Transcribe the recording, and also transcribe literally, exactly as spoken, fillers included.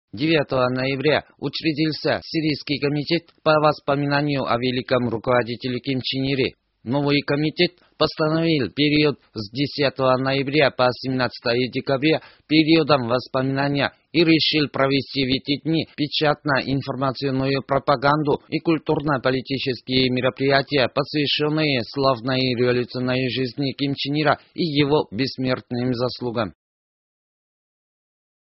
девятого ноября учредился Сирийский комитет по воспоминанию о великом руководителе Ким Чен Ире. Новый комитет постановил период с десятого ноября по семнадцатое декабря периодом воспоминания и решил провести в эти дни печатно-информационную пропаганду и культурно-политические мероприятия, посвященные славной революционной жизни Ким Чен Ира и его бессмертным заслугам.